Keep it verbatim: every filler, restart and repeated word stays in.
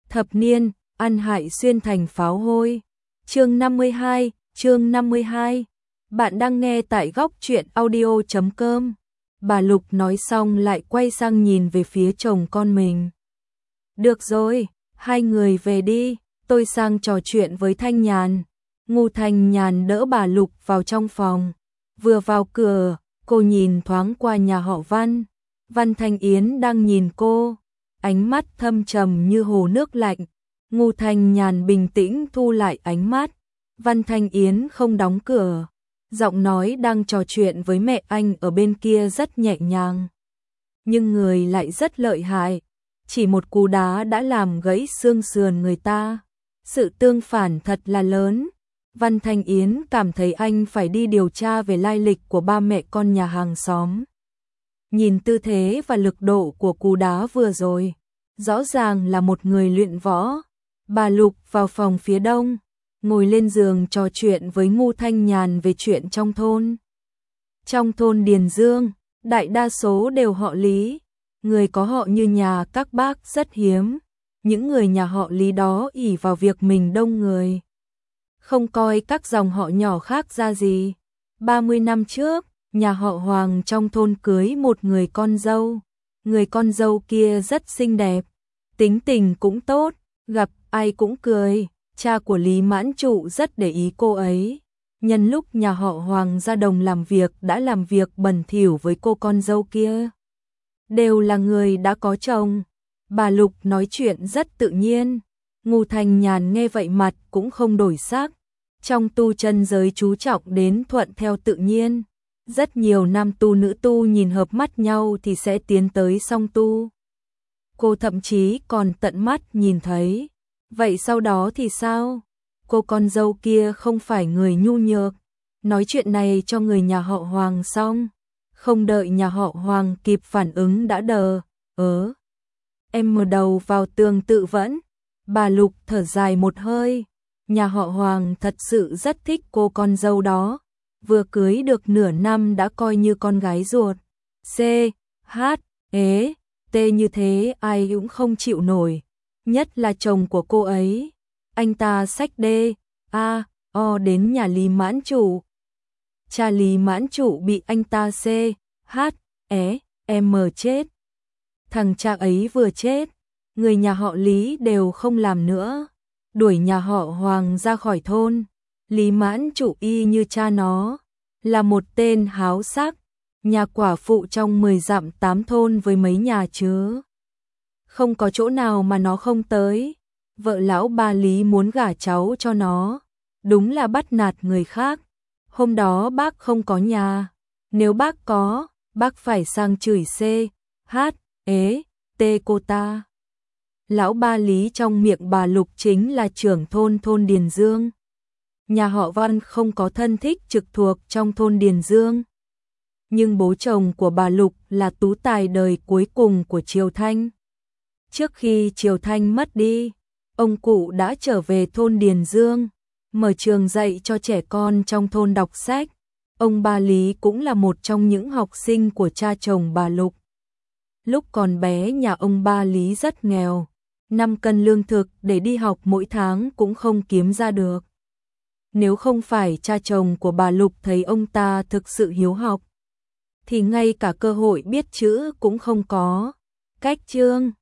Thập niên, ăn hại xuyên thành pháo hôi. Chương năm mươi hai, chương năm mươi hai. Bạn đang nghe tại góc truyện audio chấm com. Bà Lục nói xong lại quay sang nhìn về phía chồng con mình. Được rồi, hai người về đi, tôi sang trò chuyện với Thanh Nhàn. Ngô Thanh Nhàn đỡ bà Lục vào trong phòng. Vừa vào cửa, cô nhìn thoáng qua nhà họ Văn. Văn Thanh Yến đang nhìn cô, ánh mắt thâm trầm như hồ nước lạnh. Ngô Thanh Nhàn bình tĩnh thu lại ánh mắt. Văn Thanh Yến không đóng cửa, giọng nói đang trò chuyện với mẹ anh ở bên kia rất nhẹ nhàng. Nhưng người lại rất lợi hại, chỉ một cú đá đã làm gãy xương sườn người ta. Sự tương phản thật là lớn. Văn Thanh Yến cảm thấy anh phải đi điều tra về lai lịch của ba mẹ con nhà hàng xóm. Nhìn tư thế và lực độ của cú đá vừa rồi, rõ ràng là một người luyện võ. Bà Lục vào phòng phía đông, ngồi lên giường trò chuyện với Ngô Thanh Nhàn về chuyện trong thôn. Trong thôn Điền Dương, đại đa số đều họ Lý, người có họ như nhà các bác rất hiếm. Những người nhà họ Lý đó ỷ vào việc mình đông người, không coi các dòng họ nhỏ khác ra gì. ba mươi năm trước, nhà họ Hoàng trong thôn cưới một người con dâu. Người con dâu kia rất xinh đẹp, tính tình cũng tốt, gặp ai cũng cười. Cha của Lý Mãn Trụ rất để ý cô ấy. Nhân lúc nhà họ Hoàng ra đồng làm việc đã làm việc bẩn thỉu với cô con dâu kia. Đều là người đã có chồng. Bà Lục nói chuyện rất tự nhiên. Ngô Thanh Nhàn nghe vậy mặt cũng không đổi sắc. Trong tu chân giới chú trọng đến thuận theo tự nhiên. Rất nhiều nam tu nữ tu nhìn hợp mắt nhau thì sẽ tiến tới song tu. Cô thậm chí còn tận mắt nhìn thấy. Vậy sau đó thì sao? Cô con dâu kia không phải người nhu nhược. Nói chuyện này cho người nhà họ Hoàng xong. Không đợi nhà họ Hoàng kịp phản ứng đã đờ. Ớ. Em mở đầu vào tường tự vẫn. Bà Lục thở dài một hơi. Nhà họ Hoàng thật sự rất thích cô con dâu đó. Vừa cưới được nửa năm đã coi như con gái ruột. C, H, ế, T như thế ai cũng không chịu nổi. Nhất là chồng của cô ấy. Anh ta xách D, A, O đến nhà Lý Mãn Trụ. Cha Lý Mãn Trụ bị anh ta C, H, E, M chết. Thằng cha ấy vừa chết, người nhà họ Lý đều không làm nữa. Đuổi nhà họ Hoàng ra khỏi thôn. Lý Mãn Trụ y như cha nó, là một tên háo sắc, nhà quả phụ trong mười dặm tám thôn với mấy nhà chứ. Không có chỗ nào mà nó không tới. Vợ lão ba Lý muốn gả cháu cho nó, đúng là bắt nạt người khác. Hôm đó bác không có nhà, nếu bác có, bác phải sang chửi C, H, ế, T cô ta. Lão ba Lý trong miệng bà Lục chính là trưởng thôn thôn Điền Dương. Nhà họ Văn không có thân thích trực thuộc trong thôn Điền Dương. Nhưng bố chồng của bà Lục là tú tài đời cuối cùng của Triều Thanh. Trước khi Triều Thanh mất đi, ông cụ đã trở về thôn Điền Dương, mở trường dạy cho trẻ con trong thôn đọc sách. Ông ba Lý cũng là một trong những học sinh của cha chồng bà Lục. Lúc còn bé nhà ông ba Lý rất nghèo, năm cân lương thực để đi học mỗi tháng cũng không kiếm ra được. Nếu không phải cha chồng của bà Lục thấy ông ta thực sự hiếu học, thì ngay cả cơ hội biết chữ cũng không có. Cách chương